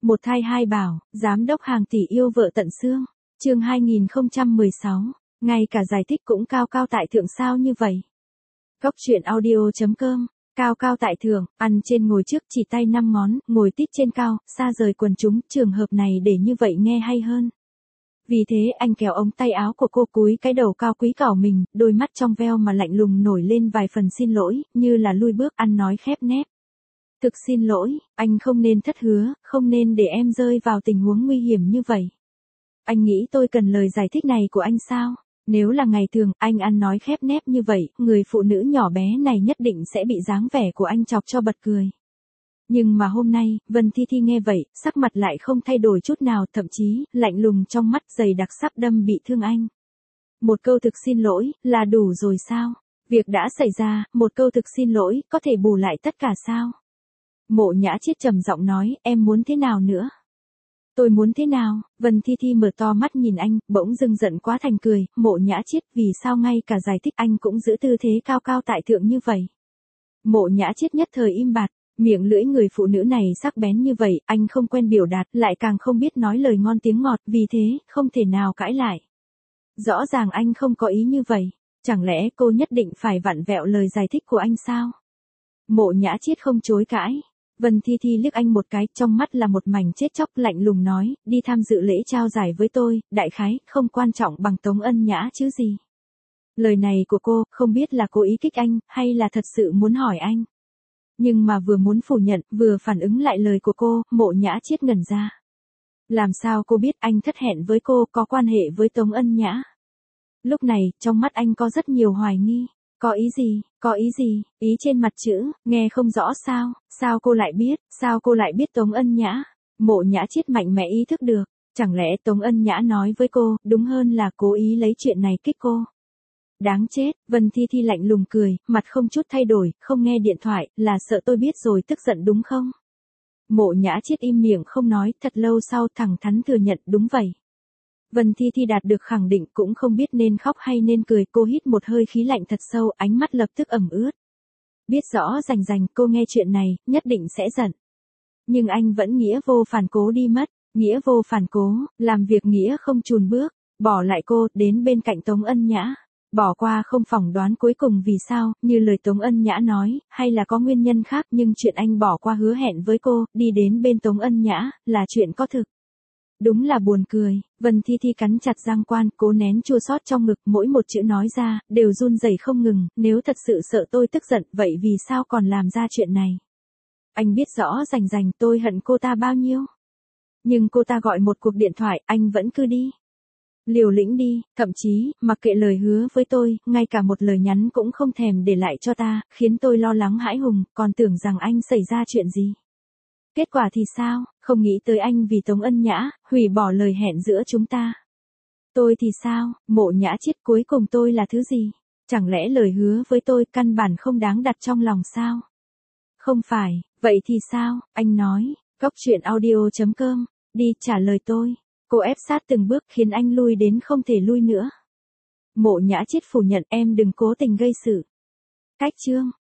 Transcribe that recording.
Một thai hai bảo, giám đốc hàng tỷ yêu vợ tận xương. Chương 2016, ngay cả giải thích cũng cao cao tại thượng sao như vậy. Cốc truyện audio.com, cao cao tại thượng, ăn trên ngồi trước chỉ tay 5 ngón, ngồi tít trên cao, xa rời quần chúng, trường hợp này để như vậy nghe hay hơn. Vì thế anh kéo ống tay áo của cô cúi cái đầu cao quý cảo mình, đôi mắt trong veo mà lạnh lùng nổi lên vài phần xin lỗi, như là lui bước ăn nói khép nép. Thực xin lỗi, anh không nên thất hứa, không nên để em rơi vào tình huống nguy hiểm như vậy. Anh nghĩ tôi cần lời giải thích này của anh sao? Nếu là ngày thường, anh ăn nói khép nép như vậy, người phụ nữ nhỏ bé này nhất định sẽ bị dáng vẻ của anh chọc cho bật cười. Nhưng mà hôm nay, Vân Thi Thi nghe vậy, sắc mặt lại không thay đổi chút nào, thậm chí, lạnh lùng trong mắt dày đặc sắp đâm bị thương anh. Một câu thực xin lỗi, là đủ rồi sao? Việc đã xảy ra, một câu thực xin lỗi, có thể bù lại tất cả sao? Mộ Nhã Chiết trầm giọng nói, em muốn thế nào nữa? Tôi muốn thế nào? Vân Thi Thi mở to mắt nhìn anh, bỗng dưng giận quá thành cười, Mộ Nhã Chiết, vì sao ngay cả giải thích anh cũng giữ tư thế cao cao tại thượng như vậy? Mộ Nhã Chiết nhất thời im bặt, miệng lưỡi người phụ nữ này sắc bén như vậy, anh không quen biểu đạt, lại càng không biết nói lời ngon tiếng ngọt, vì thế, không thể nào cãi lại. Rõ ràng anh không có ý như vậy, chẳng lẽ cô nhất định phải vặn vẹo lời giải thích của anh sao? Mộ Nhã Chiết không chối cãi. Vân Thi Thi liếc anh một cái, trong mắt là một mảnh chết chóc, lạnh lùng nói, đi tham dự lễ trao giải với tôi, đại khái, không quan trọng bằng Tống Ân Nhã chứ gì. Lời này của cô, không biết là cố ý kích anh, hay là thật sự muốn hỏi anh. Nhưng mà vừa muốn phủ nhận, vừa phản ứng lại lời của cô, Mộ Nhã Chiết ngẩn ra. Làm sao cô biết anh thất hẹn với cô có quan hệ với Tống Ân Nhã? Lúc này, trong mắt anh có rất nhiều hoài nghi. Có ý gì, có ý gì, ý trên mặt chữ, nghe không rõ sao, sao cô lại biết Tống Ân Nhã? Mộ Nhã Chiết mạnh mẽ ý thức được, chẳng lẽ Tống Ân Nhã nói với cô, đúng hơn là cố ý lấy chuyện này kích cô. Đáng chết, Vân Thi Thi lạnh lùng cười, mặt không chút thay đổi, không nghe điện thoại, là sợ tôi biết rồi tức giận đúng không? Mộ Nhã Chiết im miệng không nói, thật lâu sau thẳng thắn thừa nhận đúng vậy. Vân Thi Thi đạt được khẳng định cũng không biết nên khóc hay nên cười, cô hít một hơi khí lạnh thật sâu, ánh mắt lập tức ẩm ướt. Biết rõ rành cô nghe chuyện này, nhất định sẽ giận. Nhưng anh vẫn nghĩa vô phản cố đi mất, nghĩa vô phản cố, làm việc nghĩa không chùn bước, bỏ lại cô, đến bên cạnh Tống Ân Nhã. Bỏ qua không phỏng đoán cuối cùng vì sao, như lời Tống Ân Nhã nói, hay là có nguyên nhân khác, nhưng chuyện anh bỏ qua hứa hẹn với cô, đi đến bên Tống Ân Nhã, là chuyện có thực. Đúng là buồn cười, Vân Thi Thi cắn chặt răng quan, cố nén chua xót trong ngực, mỗi một chữ nói ra, đều run rẩy không ngừng, nếu thật sự sợ tôi tức giận, vậy vì sao còn làm ra chuyện này? Anh biết rõ rành tôi hận cô ta bao nhiêu. Nhưng cô ta gọi một cuộc điện thoại, anh vẫn cứ đi. Liều lĩnh đi, thậm chí, mặc kệ lời hứa với tôi, ngay cả một lời nhắn cũng không thèm để lại cho ta, khiến tôi lo lắng hãi hùng, còn tưởng rằng anh xảy ra chuyện gì. Kết quả thì sao, không nghĩ tới anh vì Tống Ân Nhã, hủy bỏ lời hẹn giữa chúng ta. Tôi thì sao, Mộ Nhã Chiết, cuối cùng tôi là thứ gì? Chẳng lẽ lời hứa với tôi căn bản không đáng đặt trong lòng sao? Không phải, vậy thì sao, anh nói, Cốc truyện audio.com, đi trả lời tôi. Cô ép sát từng bước khiến anh lui đến không thể lui nữa. Mộ Nhã Chiết phủ nhận, em đừng cố tình gây sự. Cách chương.